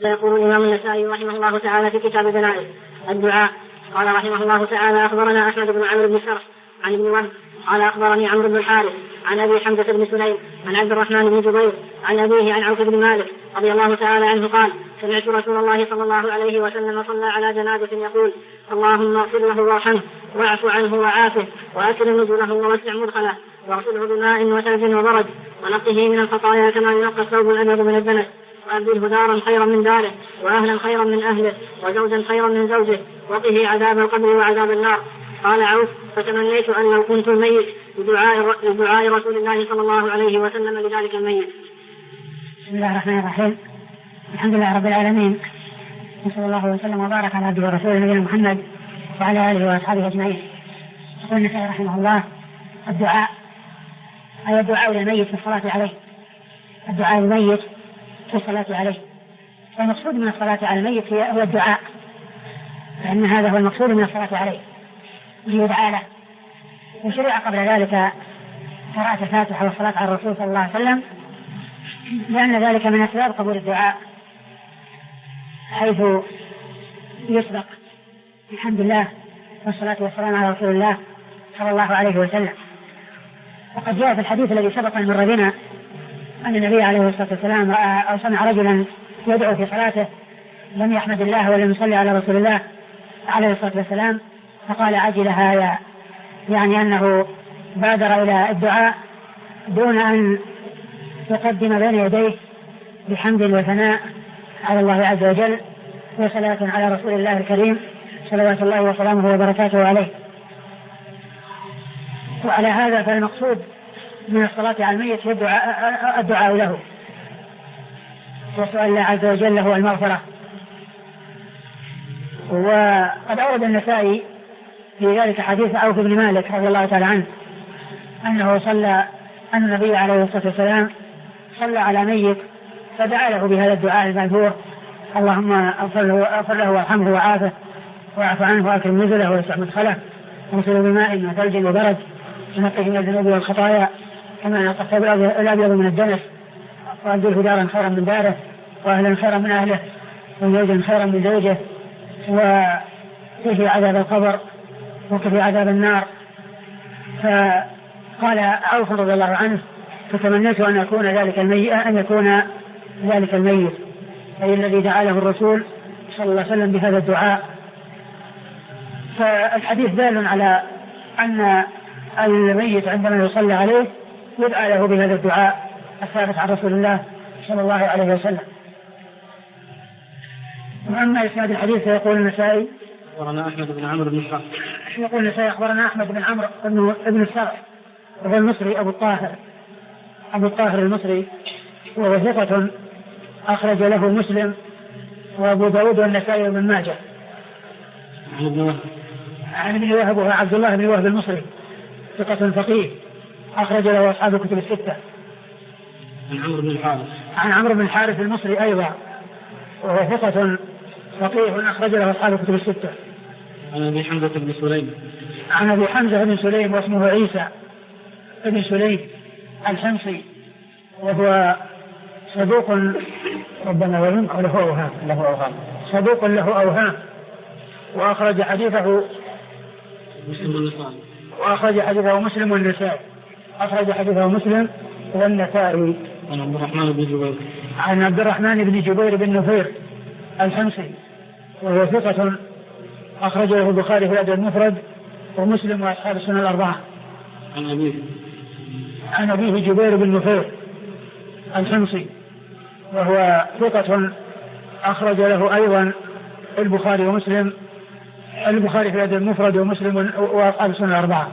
يقول الإمام النسائي رحمه الله تعالى في كتاب الجنائز الدعاء. قال رحمه الله تعالى: أخبرنا أحمد بن عمرو بن شرح عن ابن وهب قال أخبرني عمرو بن الحارث عن أبي حمزة بن سليم عن عبد الرحمن بن جبير عن أبيه عن عوف بن مالك رضي الله تعالى عنه قال: سمعت رسول الله صلى الله عليه وسلم صلى على جنازة يقول: اللهم اغفر له وارحمه واعف عنه وعافه وأكرم نزله ووسع مدخله واغسله بماء وثلج وبرد ونقه من الخطايا كما ينقى الثوب الأبيض من الدنس وأبدله دارا خيرا من داره وأهلا خيرا من أهله وزوجا خيرا من زوجه وقه عذاب القبر وعذاب النار. قال عوف: فتمنيت أن لو كنت ميت بدعاء رسول الله صلى الله عليه وسلم لذلك الميت. بسم الله الرحمن الرحيم. الحمد لله رب العالمين، وصلى الله وسلم وبارك على عبده ورسوله نبينا محمد وعلى آله وأصحابه أجمعين. يقول النسائي رحمه الله: الدعاء أي الدعاء للميت في الصلاة عليه. الدعاء للميت في الصلاة عليه، والمقصود من الصلاة على الميت هو الدعاء، لأن هذا هو المقصود من الصلاة عليه ليدعى له. وشرع قبل ذلك قراءة الفاتحة والصلاة على الرسول صلى الله عليه وسلم، لأن ذلك من أسباب قبول الدعاء، حيث يسبق الحمد لله والصلاة والسلام على رسول الله صلى الله عليه وسلم. وقد جاء في الحديث الذي سبق أن مر بنا أن النبي عليه الصلاة والسلام رأى أو سمع رجلا يدعو في صلاته لم يحمد الله ولم يصلي على رسول الله عليه الصلاة والسلام، فقال: عجل هذا، يعني أنه بادر إلى الدعاء دون أن يقدم بين يديه بحمد وثناء على الله عز وجل وصلاة على رسول الله الكريم صلوات الله وسلامه وبركاته عليه. وعلى هذا فالمقصود من الصلاة على الميت هي الدعاء له وسؤال الله عز وجل له المغفرة. وقد أورد النسائي في ذلك حديث عوف بن مالك رضي الله تعالى عنه أن النبي عليه الصلاة والسلام صلى على ميت فدعا له بهذا الدعاء المأثور: اللهم اغفر له وارحمه وعافه واعف عنه واكرم نزله ووسع مدخله واغسله بماء وثلج وبرد ونقه من الذنوب والخطايا كما ينقى الثوب الأبيض من الدنس وأبدله دارا خيرا من داره وأهلا خيرا من أهله وزوجا خيرا من زوجه وكفي عذاب القبر وكفي عذاب النار. فقال عوف رضي الله عنه: فتمنيت أن يكون ذلك الميت أي الذي دعا له الرسول صلى الله عليه وسلم بهذا الدعاء. فالحديث دال على أن الميت عندما يصلى عليه يدعى له بهذا الدعاء الثابت عن رسول الله صلى الله عليه وسلم. وأما إسناد الحديث يقول النسائي: أخبرنا أحمد بن عمرو بن الشرح. يقول النسائي: أخبرنا أحمد بن عمرو بن الشرح وهو المصري أبو الطاهر المصري، وهو ثقة أخرج له مسلم وأبو داود والنسائي وابن ماجه. عن ابن وهب وهو عبد الله بن وهب المصري ثقة فقيه أخرج له أصحاب الكتب الستة. عن عمرو بن الحارث المصري أيضا وهو ثقة فقيه أخرج له أصحاب الكتب الستة. عن أبي حمزة بن سليم. عن أبي حمزة بن سليم واسمه عيسى بن سليم الحمصي، وهو صدوق ربما وهم أو له أوهام صدوق له أوهام، وأخرج حديثه مسلم والنسائي. أخرج حديثه مسلم والنسائي. عن عبد الرحمن بن جبير بن نفير الحمصي، وهو ثقة أخرج له البخاري في الأدب المفرد ومسلم وأصحاب السنن الأربعة. عن أبيه جبير بن نفير الحمصي، وهو ثقة أخرج له أيضا البخاري ومسلم، البخاري في الأدب المفرد ومسلم وأصحاب السنن الأربعة.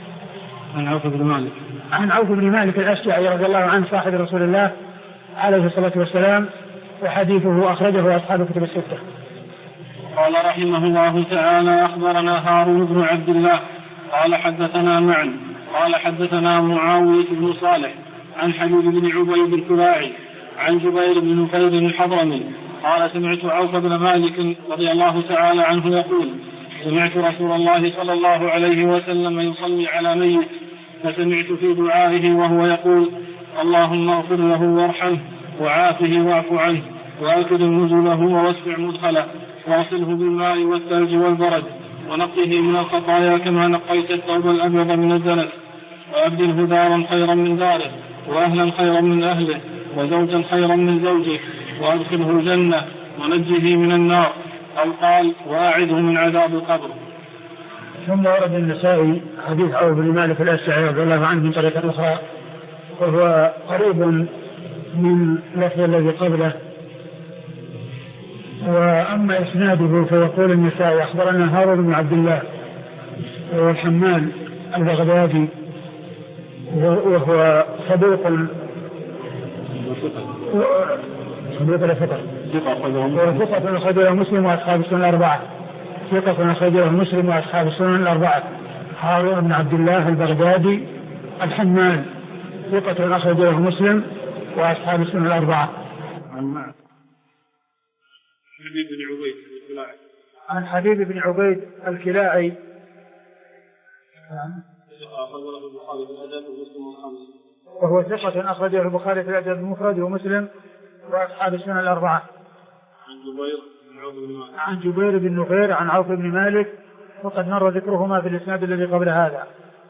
عن عوف بن مالك الأشجعي رضي الله عنه صاحب رسول الله عليه الصلاة والسلام، وحديثه أخرجه أصحاب الكتب الستة. قال رحمه الله تعالى: أخبرنا هارون بن عبد الله قال حدثنا معن قال حدثنا معاوية بن صالح عن حبيب بن عبيد الكلاعي عن جبير بن نفير الحضرمي قال: سمعت عوف بن مالك رضي الله تعالى عنه يقول: سمعت رسول الله صلى الله عليه وسلم يصلي على ميت، فسمعت في دعائه وهو يقول: اللهم اغفر له وارحمه وعافه واعف عنه وأكرم نزله ووسع مدخله واغسله بالماء والثلج والبرد ونقه من الخطايا كما نقيت الثوب الأبيض من الدنس وأبدله دارا خيرا من داره وأهلا خيرا من أهله وزوجا خيرا من زوجه وأدخله الجنة ونجه من النار أو قال وأعده من عذاب القبر. ثم ورد النسائي حديث عوف بن مالك الأشعري رضي الله عنه من طريقة أخرى وهو قريب من لفظ الذي قبله. وأما إسناده فيقول النسائي أخبرنا هارون بن عبد الله وهو الحمال البغدادي وهو صدوق ثقة أخرجه مسلم وأصحاب السنن الأربعة. ثقة أخرجه مسلم وأصحاب السنن الأربعة. هارون بن عبد الله البغدادي الحمال ثقة أخرجه مسلم وأصحاب السنن الأربعة. عن حبيب بن عبيد الكلاعي وهو ثقة أخرجه البخاري في الأدب المفرد ومسلم وأصحاب السنن الأربعة. عن جبير بن نفير عن عوف بن مالك وقد مر ذكرهما في الإسناد الذي قبل هذا.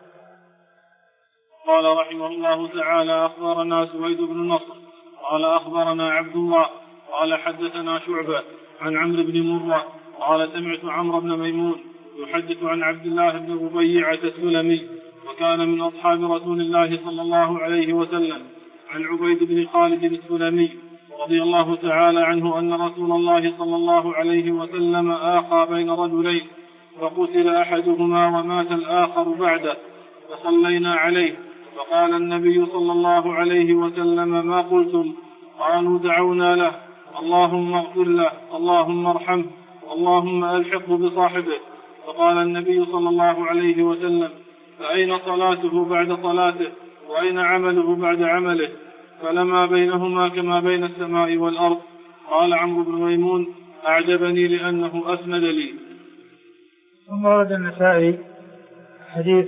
قال رحمه الله تعالى أخبرنا سويد بن نصر قال أخبرنا عبد الله قال حدثنا شعبة عن عمرو بن مرة قال سمعت عمرو بن ميمون يحدث عن عبد الله بن ربيعة السلمي وكان من أصحاب رسول الله صلى الله عليه وسلم عن عبيد بن خالد السلمي رضي الله تعالى عنه أن رسول الله صلى الله عليه وسلم آخى بين رجلين فقتل أحدهما ومات الآخر بعده فصلينا عليه فقال النبي صلى الله عليه وسلم ما قلتم؟ قالوا دعونا له اللهم اغفر له اللهم ارحمه اللهم ألحقه بصاحبه. فقال النبي صلى الله عليه وسلم فأين صلاته بعد صلاته وأين عمله بعد عمله؟ فلما بينهما كما بين السماء والأرض. قال عمرو بن ميمون أعجبني لأنه أسند لي. ثم ورد النسائي حديث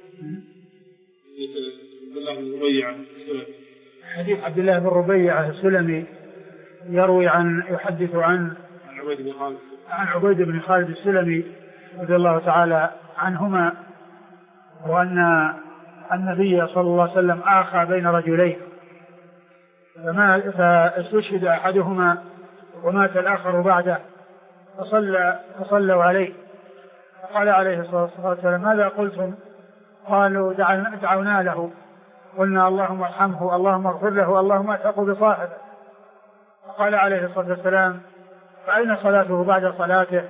عبد الله بن ربيعة السلمي يروي يحدث عن عبيد بن خالد السلمي رضي الله تعالى عنهما وأن النبي صلى الله عليه وسلم آخى بين رجلين فاستشهد أحدهما ومات الآخر بعده فصلوا عليه فقال عليه الصلاة والسلام ماذا قلتم؟ قالوا دعونا له قلنا اللهم ارحمه اللهم اغفر له اللهم الحقه بصاحبه. فقال عليه الصلاة والسلام فأين صلاته بعد صلاته؟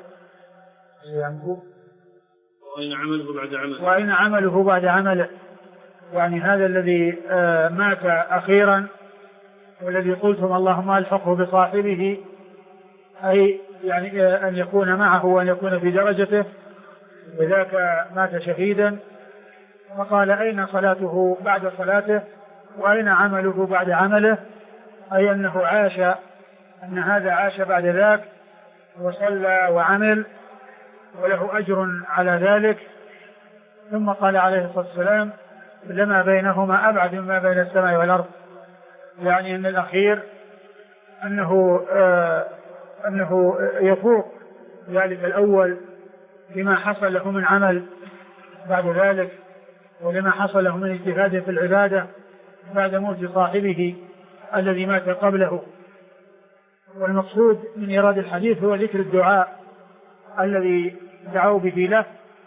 وأين عمله بعد عمله؟ يعني هذا الذي مات أخيرا والذي قلتم اللهم الحقه بصاحبه أي يعني أن يكون معه وأن يكون في درجته وذاك مات شهيدا. فقال أين صلاته بعد صلاته وأين عمله بعد عمله؟ أي أنه أن هذا عاش بعد ذاك وصلى وعمل وله أجر على ذلك. ثم قال عليه الصلاة والسلام لما بينهما أبعد مما بين السماء والأرض، يعني أن الأخير أنه يفوق ذلك الأول لما حصل له من عمل بعد ذلك ولما حصل له من اجتهاد في العبادة بعد موت صاحبه الذي مات قبله. والمقصود من إيراد الحديث هو ذكر الدعاء الذي دعوا به له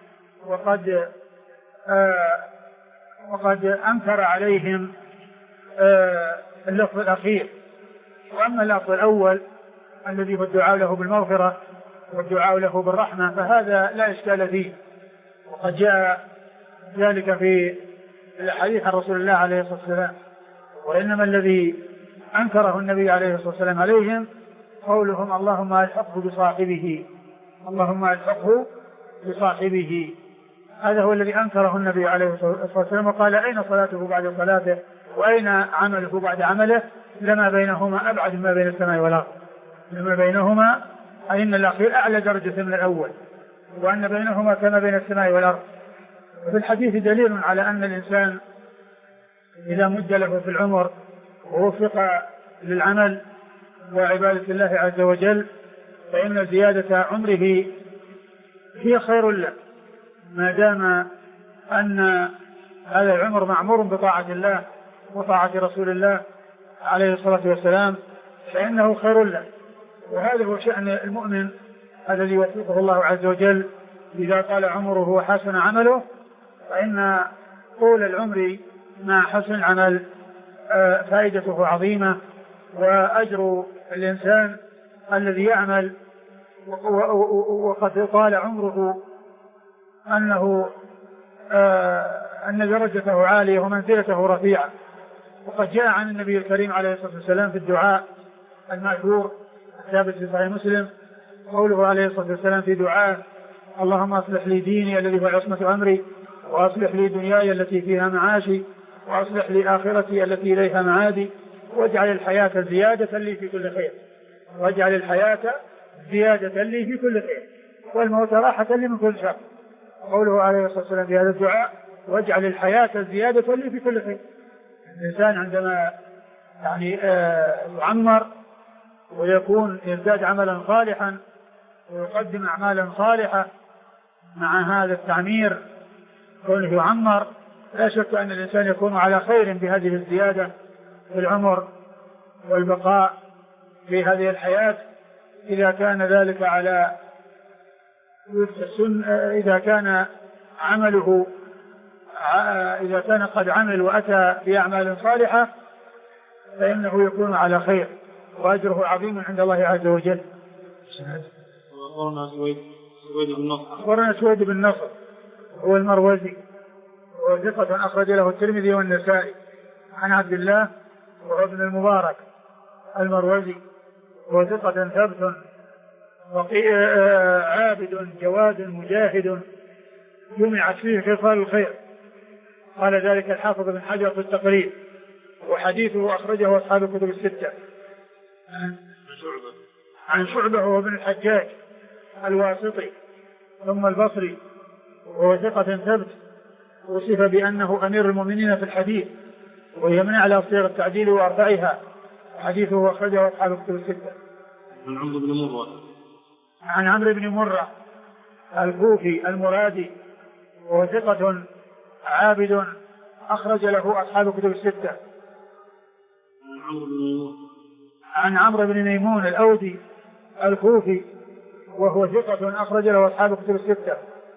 وقد أنكر عليهم اللفظ الأخير. وأما اللفظ الأول الذي هو الدعاء له بالمغفرة والدعاء له بالرحمة فهذا لا إشكال فيه وقد جاء ذلك في الحديث عن رسول الله عليه الصلاة والسلام. وإنما الذي أنكره النبي عليه الصلاة والسلام عليهم قولهم اللهم ألحقه بصاحبه اللهم ألحقه بصاحبه. هذا هو الذي أنكره النبي عليه الصلاة والسلام وقال أين صلاته بعد صلاته وأين عمله بعد عمله؟ لما بينهما أبعد ما بين السماء والأرض. لما بينهما أي أن الأخير أعلى درجة من الأول وأن بينهما كما بين السماء والأرض. وفي الحديث دليل على أن الإنسان إذا مد له في العمر ووفق للعمل وعبادة الله عز وجل، فإن زيادة عمره هي خير له ما دام أن هذا العمر معمور بطاعة الله وطاعة رسول الله عليه الصلاة والسلام، فإنه خير له. وهذا هو شأن المؤمن الذي يوفقه الله عز وجل إذا طال عمره وحسن عمله، فإن طول العمر مع حسن العمل فائدته عظيمة، وأجر الإنسان الذي يعمل وقد طال عمره أن درجته عالية ومنزلته رفيعة. وقد جاء عن النبي الكريم عليه الصلاة والسلام في الدعاء المأثور الثابت في صحيح مسلم قوله عليه الصلاة والسلام في دعاء: اللهم أصلح لي ديني الذي هو عصمة أمري، وأصلح لي دنياي التي فيها معاشي، وأصلح لي آخرتي التي إليها معادي، واجعل الحياة زيادة لي في كل خير، واجعل الحياة زيادة لي في كل خير، والموت راحة لي من كل شر. قوله عليه الصلاة والسلام في هذا الدعاء: واجعل الحياة زيادة لي في كل خير. الإنسان عندما يعمر ويكون يزداد عملا صالحا ويقدم أعمالا صالحة مع هذا التعمير كونه يعمر، لا شك أن الإنسان يكون على خير بهذه الزيادة في العمر والبقاء في هذه الحياة، إذا كان ذلك على إذا كان عمله إذا كان قد عمل وأتى بأعمال صالحة فإنه يكون على خير وأجره عظيم عند الله عز وجل. أخبرنا سويد بن نصر هو المروزي وثقة أخرج له الترمذي والنسائي عن عبد الله وهو ابن المبارك المروزي وثقة ثبت عابد جواد مجاهد جمعت فيه خصال الخير. قال ذلك الحافظ بن حجر في التقريب، وحديثه أخرجه أصحاب الكتب الستة. عن شعبة هو ابن الحجاج الواسطي ثم البصري وهو ثقة ثبت، وصف بأنه أمير المؤمنين في الحديث وهي من أعلى صيغ التعديل وأرفعها. حديثه أخرجه أصحاب الكتب الستة. عن عمرو بن مرة الكوفي المرادي وهو ثقة عابد أخرج له أصحاب الكتب الستة. عن عمرو بن ميمون الأودي الكوفي وهو ثقة أخرج له أصحاب الكتب الستة.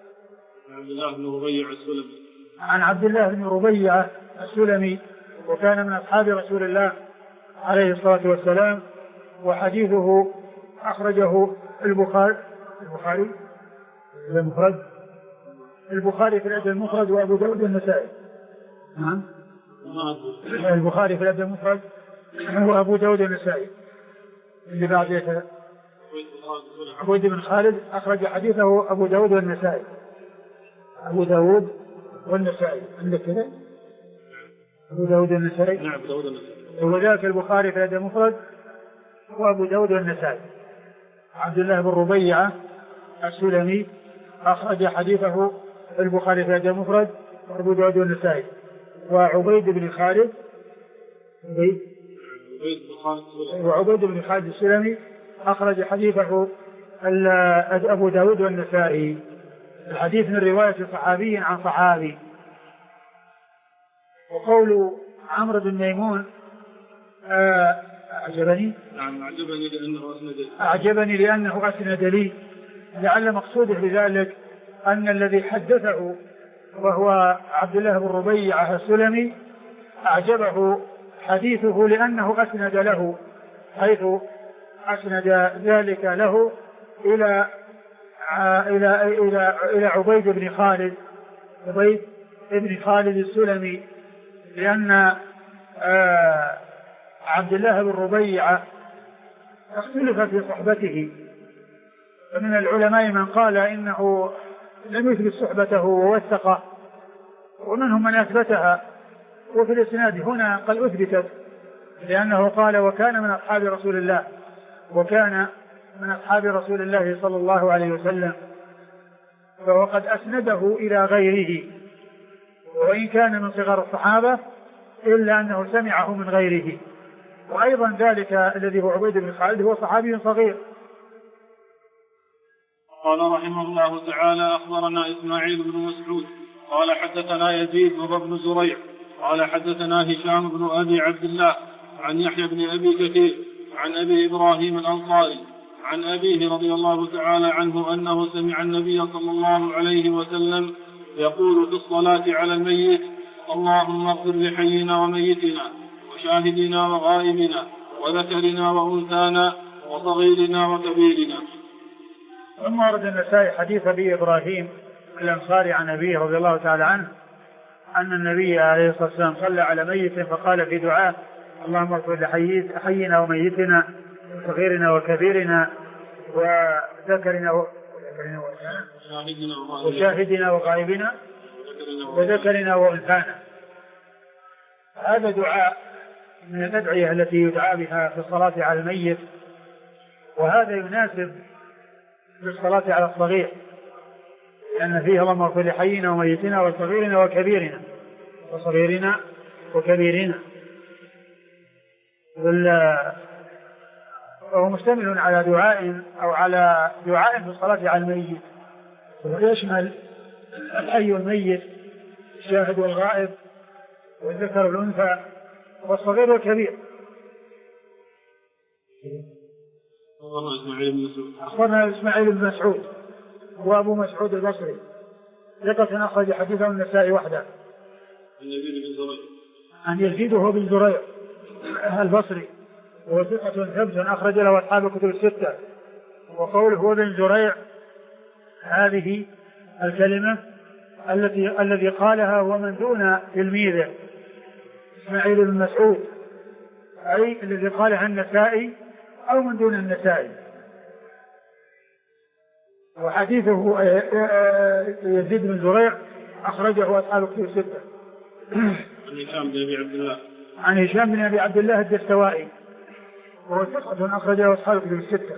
عن عبد الله بن ربيعة السلمي وكان من أصحاب رسول الله عليه الصلاة والسلام، وحديثه أخرجه البخاري في الأدب المفرد وأبو داود والنسائي. نعم البخاري في الأدب المفرد وأبو داود والنسائي. اللي بعد عبيد بن خالد أخرج حديثه أبو داود والنسائي. أبو داود والنسائي عندك كذا؟ أبو داود والنسائي. نعم أبو داود والنسائي. وذاك البخاري في الأدب المفرد وأبو داود والنسائي. عبد الله بن ربيعة السلمي أخرج حديثه البخاري في الأدب المفرد وأبو داود والنسائي. وعبيد بن خالد السلمي أخرج حديثه أبو داود والنسائي. الحديث من رواية صحابي عن صحابي. وقول عمرو بن ميمون أعجبني لأنه أسند لي، لعل مقصوده بذلك أن الذي حدثه وهو عبد الله بن ربيعة السلمي أعجبه حديثه لأنه أسند له، حيث أسند ذلك له إلى عبيد بن خالد السلمي، لأن عبد الله بن ربيعة اختلف في صحبته، فمن العلماء من قال إنه لم يثبت صحبته ووثقه، ومنهم من أثبتها. وفي الإسناد هنا قد أثبتت، لأنه قال وكان من أصحاب رسول الله صلى الله عليه وسلم، فهو قد أسنده إلى غيره، وإن كان من صغار الصحابة إلا أنه سمعه من غيره، وأيضا ذلك الذي هو عبيد بن خالد هو صحابي صغير. قال رحمه الله تعالى: أخبرنا إسماعيل بن مسعود قال حدثنا يزيد بن زريع قال حدثنا هشام بن أبي عبد الله عن يحيى بن أبي كثير عن أبي إبراهيم الأنصاري عن أبيه رضي الله تعالى عنه أنه سمع النبي صلى الله عليه وسلم يقول في الصلاة على الميت: اللهم اغفر لحينا وميتنا وشاهدنا وغائبنا وذكرنا وأنثانا وصغيرنا وكبيرنا. ثم ورد النسائي حديث أبي إبراهيم الأنصاري عن أبيه رضي الله تعالى عنه أن النبي عليه الصلاة والسلام صلى على ميت فقال في دعاء: اللهم اغفر لحينا وميتنا وصغيرنا وكبيرنا وذكرنا وشاهدنا وغائبنا وذكرنا وأنثانا. هذا دعاء من الأدعية التي يدعى بها في الصلاة على الميت، وهذا يناسب للصلاة على الصغير، لأن فيه اللهم اغفر لحينا وميتنا وصغيرنا وكبيرنا وصغيرنا وكبيرنا. وهو مشتمل على دعاء أو على دعاء في الصلاة على الميت، ويشمل الحي والميت، الشاهد والغائب، والذكر والأنثى، والصغير والكبير. أخبرنا إسماعيل بن مسعود وأبو مسعود البصري ثقة أخرج حديثه النسائي وحده. عن يزيد هو بن زريع البصري وهو ثقة ثبت أخرج له أصحاب الكتب الستة. وقوله هو بن زريع هذه الكلمة الذي قالها هو من دون تلميذه إسماعيل بن مسعود، أي الذي قالها النسائي أو من دون النسائي. وحديثه يزيد بن زريع أخرجه أصحاب الكتب الستة. عن هشام بن أبي عبد الله الدستوائي وهو ثقة أخرجه أصحاب الكتب الستة.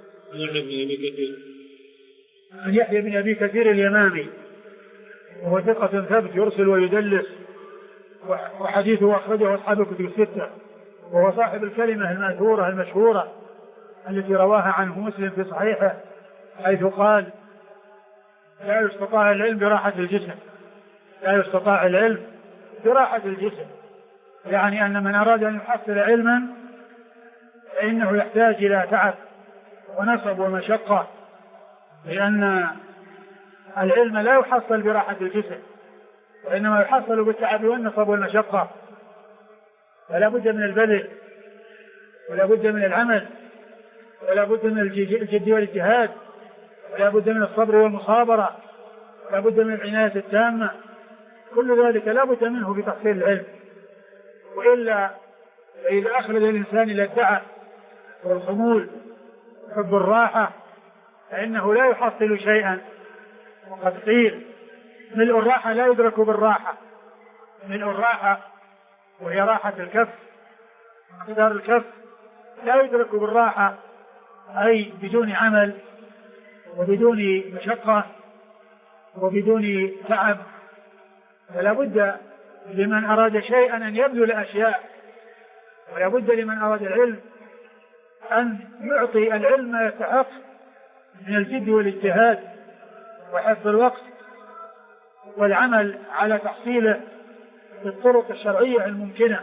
عن يحيى بن أبي كثير اليمامي وهو ثقة ثبت يرسل ويدلس، وحديثه أخرجه أصحاب الكتب الستة، وهو صاحب الكلمة المأثورة المشهورة التي رواها عنه مسلم في صحيحه، حيث قال: لا يستطاع العلم براحة الجسم، لا يستطاع العلم براحة الجسم، يعني أن من أراد أن يحصل علما فإنه يحتاج إلى تعب ونصب ومشقة، لأن العلم لا يحصل براحة الجسم، وإنما يحصل بالتعب والنصب والمشقة. فلا بد من البذل، ولا بد من العمل، ولا بد من الجد والاجتهاد، ولا بد من الصبر والمصابرة، ولا بد من العناية التامة. كل ذلك لا بد منه بتحصيل العلم، وإلا إذا أخرج الإنسان إلى التعب والخمول وحب الراحة فإنه لا يحصل شيئا. وقد قيل: ملء الراحة لا يدرك بالراحة. ملء الراحة وهي راحة الكف، مقدار الكف، لا يدرك بالراحة، أي بدون عمل وبدون مشقة وبدون تعب. فلا بد لمن أراد شيئا أن يبذل أشياء، ولا بد لمن أراد العلم أن يعطي العلم ما يستحق من الجد والاجتهاد وحفظ الوقت والعمل على تحصيله بالطرق الشرعية الممكنة.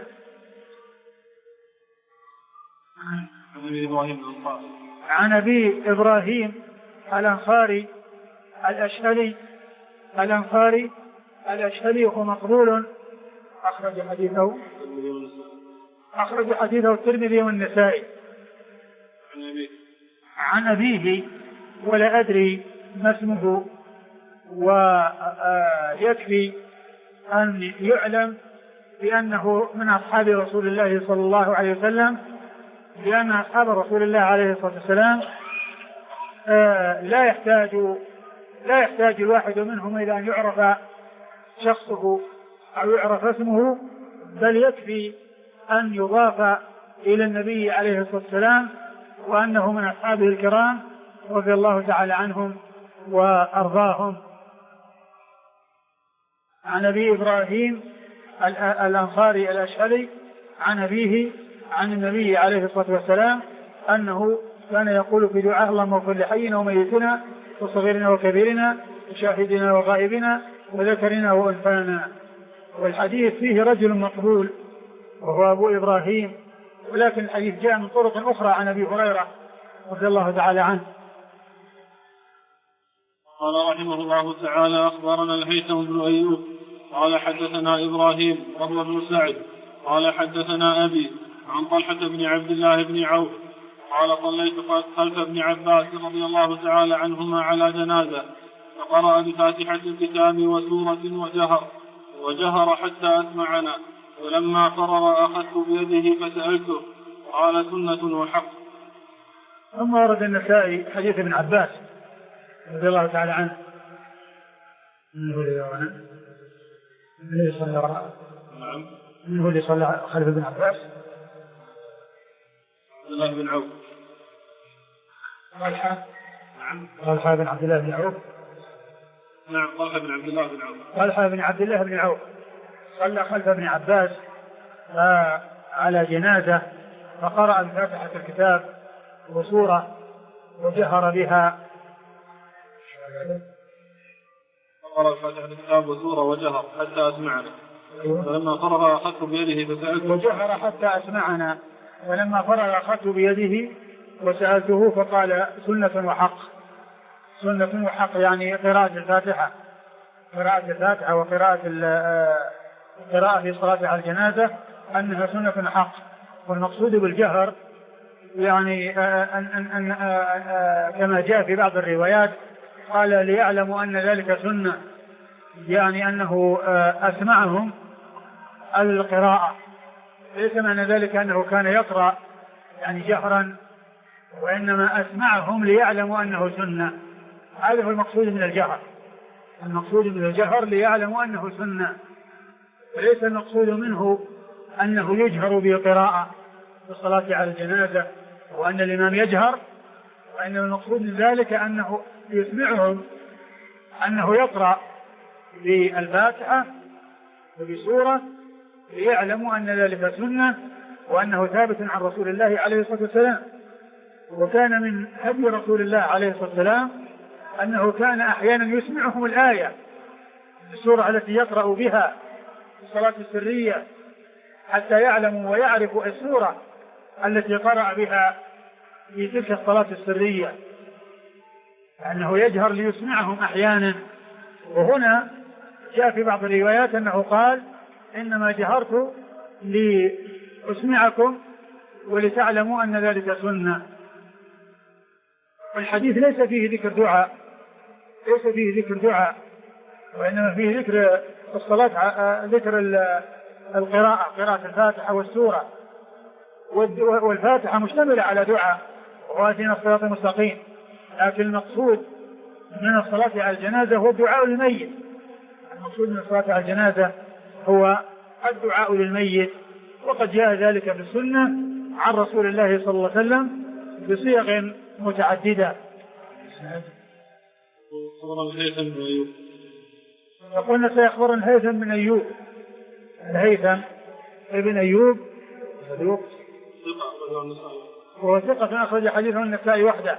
عن أبي إبراهيم الأنصاري الأشهلي وهو مقبول أخرج حديثه الترمذي والنسائي. عن أبيه ولا أدري ما اسمه، ويكفي أن يعلم بأنه من أصحاب رسول الله صلى الله عليه وسلم، لأن أصحاب رسول الله عليه الصلاة والسلام لا يحتاج الواحد منهم إلى أن يعرف شخصه أو يعرف اسمه، بل يكفي أن يضاف إلى النبي عليه الصلاة والسلام وأنه من أصحابه الكرام رضي الله تعالى عنهم وأرضاهم. عن أبي إبراهيم الأنصاري الأشهلي عن أبيه عن النبي عليه الصلاة والسلام أنه كان يقول في دعاء اللهم اغفر لحينا وميتنا وصغيرنا وكبيرنا وشاهدنا وغائبنا وذكرنا وأنثانا. والحديث فيه رجل مقبول وهو أبو إبراهيم، ولكن الحديث جاء من طرق أخرى عن أبي هريرة رضي الله تعالى عنه. قال رحمه الله تعالى أخبرنا الهيثم بن أيوب قال حدثنا إبراهيم وهو بن سعد قال حدثنا أبي عن طلحة بن عبد الله بن عوف قال صليت خلف ابن عباس رضي الله تعالى عنهما على جنازة فقرأ بفاتحة الكتاب وسورة وجهر حتى أسمعنا، ولما قرر أخذت بيده فسألته قال سنة وحق. ثم ورد النسائي حديث ابن عباس رضي الله تعالى عنه انه اللي صلى خلف ابن عباس عبد الله بن عوف. طلحة بن عبد الله بن عوف. نعم طلحة بن عبد الله بن عوف. طلحة بن عبد الله بن عوف صلى خلف ابن عباس على جنازة فقرأ بفاتحة الكتاب وسورة وجهر بها. فقرأ بفاتحة الكتاب وسورة وجهر حتى أسمعنا، فلما فرغ أخذت بيده فسألته. وجهر حتى أسمعنا، ولما فرغ أخذت بيده وسألته فقال سنة وحق. سنة وحق يعني قراءة الفاتحة وقراءة القراءة في صلاة على الجنازة أنها سنة حق. والمقصود بالجهر يعني أن كما جاء في بعض الروايات قال ليعلموا أن ذلك سنة، يعني أنه أسمعهم القراءة، ليس معنى ذلك أنه كان يقرأ يعني جهرا، وإنما أسمعهم ليعلموا أنه سنة. هذا هو المقصود من الجهر. المقصود من الجهر ليعلموا أنه سنة، وليس المقصود منه أنه يجهر بقراءة في الصلاة على الجنازة وأن الإمام يجهر، وإنما المقصود من ذلك أنه يسمعهم أنه يقرأ بالفاتحة وبسورة ليعلموا أن ذلك سنة وأنه ثابت عن رسول الله عليه الصلاة والسلام. وكان من هدي رسول الله عليه الصلاة والسلام أنه كان أحيانا يسمعهم الآية السورة التي يقرأ بها في الصلاة السرية حتى يعلموا ويعرفوا السورة التي قرأ بها في تلك الصلاة السرية، أنه يجهر ليسمعهم أحيانا. وهنا جاء في بعض الروايات أنه قال إنما جهرت لأسمعكم ولتعلموا أن ذلك سنة. والحديث ليس فيه ذكر دعاء، وإنما فيه ذكر الصلاة، ذكر قراءة الفاتحة والسورة، والفاتحة مشتملة على دعاء وآتنا الصراط المستقيم، لكن المقصود من الصلاة على الجنازة هو الدعاء للميت. المقصود من الصلاة على الجنازة هو الدعاء للميت، وقد جاء ذلك في السنة عن رسول الله صلى الله عليه وسلم بصيغ متعددة. فقلنا سيخبرنا الهيثم بن أيوب. الهيثم ابن أيوب صدوق وهو ثقة أخرج حديثه النسائي وحده.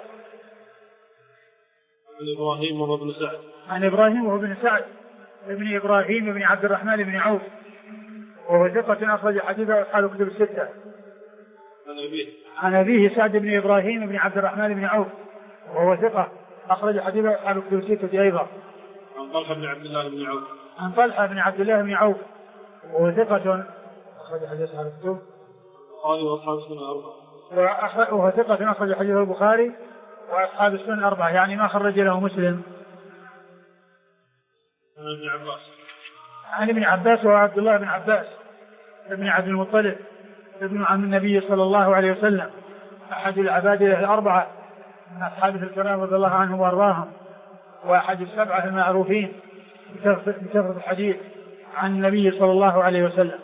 عن إبراهيم وهو ابن سعد. عن إبراهيم وهو ابن سعد ابن إبراهيم بن عبد الرحمن بن عوف وهو ثقة أخرج حديثه أصحاب الكتب الستة. عن أبيه سعد بن إبراهيم بن عبد الرحمن بن عوف وهو ثقة أخرج حديثه أصحاب الكتب الستة أيضا. عن طلحة بن عبد الله بن عوف. عن طلحة بن عبد الله بن عوف وهو ثقة أخرج حديث أصحاب الكتب البخاري وأصحاب السنن الأربعة. وهو ثقة أخرج حديثه البخاري وأصحاب السنن الأربعة، يعني ما خرج له مسلم. عن ابن عباس وعبد الله بن عباس ابن عبد المطلب ابن عم النبي صلى الله عليه وسلم، أحد العبادلة الأربعة من أصحابه الكرام رضي الله عنهم وأرضاهم، وأحد السبعة المعروفين بكثرة الحديث عن النبي صلى الله عليه وسلم.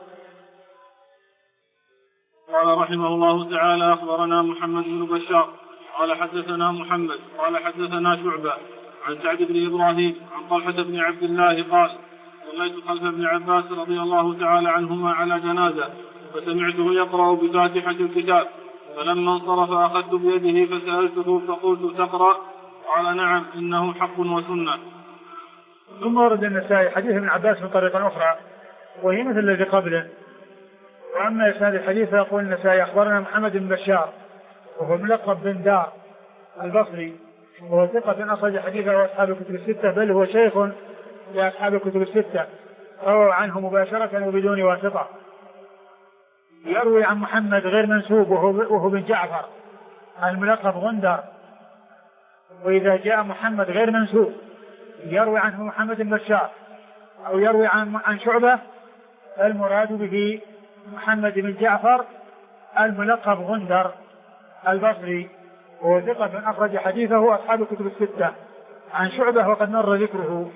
قال رحمه الله تعالى أخبرنا محمد بن بشار قال حدثنا محمد قال حدثنا شعبة عن سعد بن إبراهيم عن طلحة بن عبد الله قال صليت خلف ابن عباس رضي الله تعالى عنهما على جنازة فسمعته يقرأ بفاتحة الكتاب، فلما انصرف أخذت بيده فسألته فقلت تقرأ؟ قال نعم إنه حق وسنة. ثم ورد النسائي حديث ابن عباس من طريقة أخرى وهي مثل الذي قبله. وأما إسناد الحديث فيقول النسائي أخبرنا محمد بن بشار وهو ملقب بن دار البصري وهو ثقة أخرج حديثه أصحاب الكتب الستة، بل هو شيخ لأصحاب الكتب الستة، روى عنه مباشرة وبدون واسطة. يروي عن محمد غير منسوب وهو بن جعفر الملقب غندر، وإذا جاء محمد غير منسوب يروي عنه محمد بن بشار أو يروي عن شعبة، المراد به محمد بن جعفر الملقب غندر البصري وهو ثقة أخرج حديثه أصحاب الكتب الستة. عن شعبة وقد مر ذكره.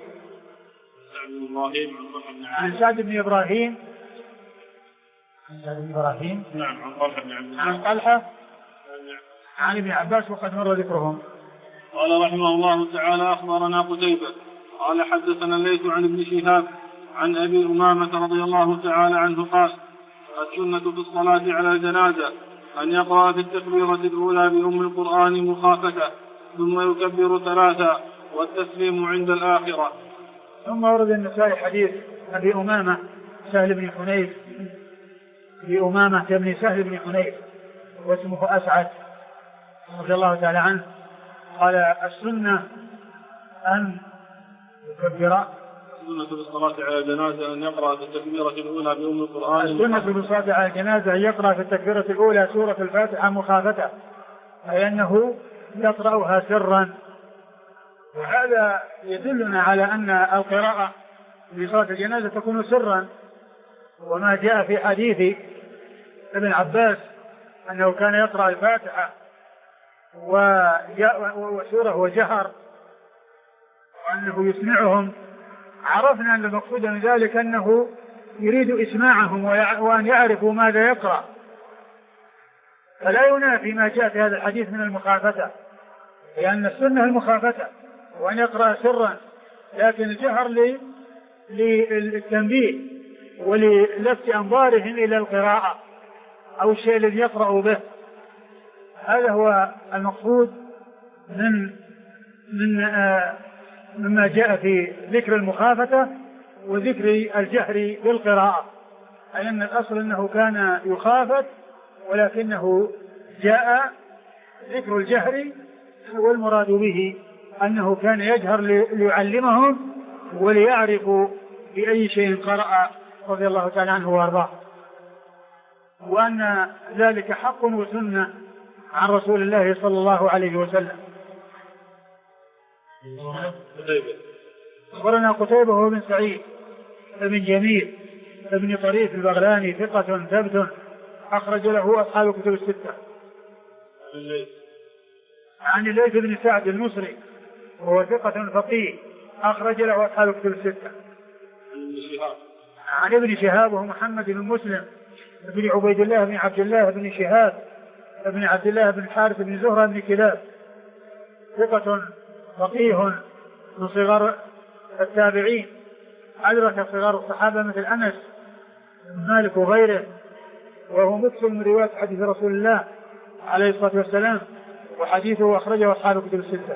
عن سعد بن إبراهيم نعم عن طلحة عن ابن عباس وقد مر ذكرهم. قال رحمه الله تعالى أخبرنا قتيبة قال حدثنا الليث عن ابن شهاب عن أبي أمامة رضي الله تعالى عنه قال السنة في الصلاة على الجنازة أن يقرأ في التكبيرة الأولى بأم القرآن مخافة ثم يكبر ثلاثا والتسليم عند الآخرة. ثم ورد النسائي حديث أبي أمامة سهل بن حنيف، أبي أمامة بن سهل بن حنيف واسمه أسعد رضي الله تعالى عنه قال السنة أن يكبر. السنة في الصلاة على الجنازة أن يقرأ في التكبيرة الأولى بأم القرآن. السنة في الصلاة على الجنازة أن يقرأ في التكبيرة الأولى سورة الفاتحة مخافة، أي أنه يقرأها سرا. وهذا يدلنا على أن القراءة في صلاة الجنازة تكون سرا، وما جاء في حديث ابن عباس أنه كان يقرأ الفاتحة وسورة وجهر وأنه يسمعهم، عرفنا أن المقصود من ذلك أنه يريد إسماعهم وأن يعرفوا ماذا يقرأ، فلا ينافي ما جاء في هذا الحديث من المخافة، لأن السنة المخافة وأن يقرأ سرا، لكن الجهر للتنبيه وللفت أنظارهم إلى القراءة أو الشيء الذي يقرأ به. هذا هو المقصود مما جاء في ذكر المخافة وذكر الجهر بالقراءة، أي أن الأصل أنه كان يخافت ولكنه جاء ذكر الجهر، والمراد به أنه كان يجهر ليعلمهم وليعرفوا بأي شيء قرأ رضي الله تعالى عنه وارضاه، وأن ذلك حق وسنة عن رسول الله صلى الله عليه وسلم. أخبرنا قتيبة هو بن سعيد بن جميل بن طريف البغلاني ثقة ثبت أخرج له أصحاب الكتب الستة. عن الليث بن سعد المصري وهو ثقة فقيه أخرج له أصحاب الكتب الستة. عن ابن شهاب وهو محمد بن مسلم بن عبيد الله بن عبد الله بن شهاب بن عبد الله بن حارث بن زهرة بن كلاب ثقة فقيه من صغار التابعين، أدرك صغار الصحابة مثل أنس بن مالك وغيره، وهو مكثر من رواية حديث رسول الله عليه الصلاة والسلام، وحديثه أخرجه أصحاب الكتب الستة.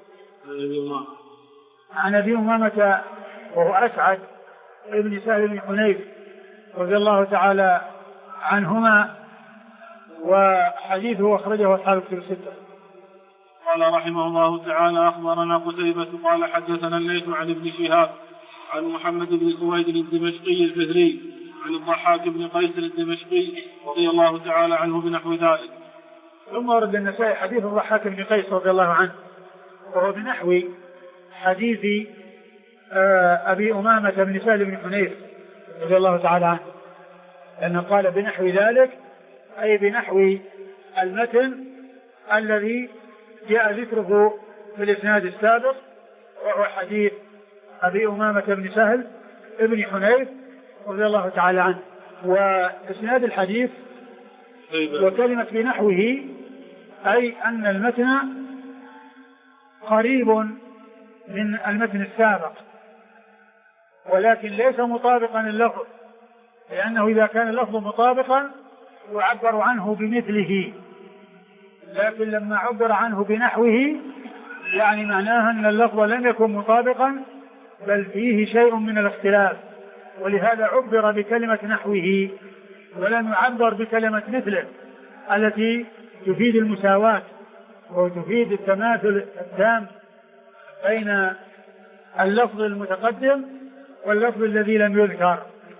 عن أبي أمامة وهو أسعد ابن سهل بن حنيف رضي الله تعالى عنهما، وحديثه أخرجه أصحاب الكتب الستة. قال رحمه الله تعالى أخبرنا قتيبة قال حدثنا الليث عن ابن شهاب عن محمد بن سويد الدمشقي الفهري عن الضحاك بن قيس الدمشقي رضي الله تعالى عنه بنحو ذلك. ثم ورد النسائي حديث الضحاك بن قيس رضي الله عنه وهو بنحو حديث أبي أمامة بن سهل بن حنيف رضي الله تعالى عنه، لأنه قال بنحو ذلك أي بنحو المتن الذي جاء ذكره في الإسناد السابق، وهو حديث أبي أمامة بن سهل بن حنيف رضي الله تعالى عنه. وإسناد الحديث وكلمة بنحوه أي أن المتن قريب من المتن السابق، ولكن ليس مطابقا اللفظ، لأنه إذا كان اللفظ مطابقا يعبر عنه بمثله، لكن لما عبر عنه بنحوه يعني معناها أن اللفظ لم يكن مطابقا بل فيه شيء من الاختلاف، ولهذا عبر بكلمة نحوه ولم يعبر بكلمة مثله التي تفيد المساواة وتفيد التماثل التام بين اللفظ المتقدم واللفظ الذي لم يذكر.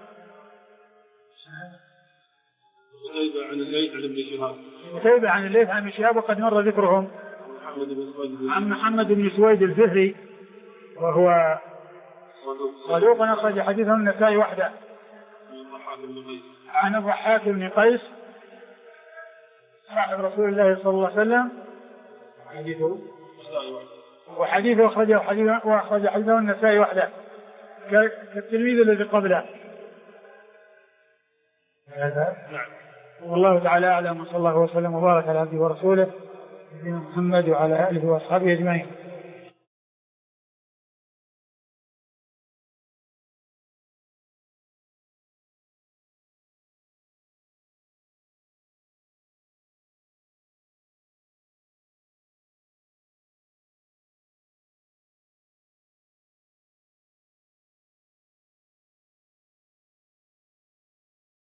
قتيبة عن الليث عن شهاب وقد مر ذكرهم. عن محمد بن سويد الفهري وهو صدوق أخرج حديثه النسائي وحده. عن الضحاك بن قيس صاحب رسول الله صلى الله عليه وسلم وحديثه أخرج حديثه النسائي وحده كالتلميذ الذي قبله. والله تعالى أعلم، وصلى الله وسلم وبارك على عبده ورسوله نبينا محمد وعلى آله وأصحابه أجمعين.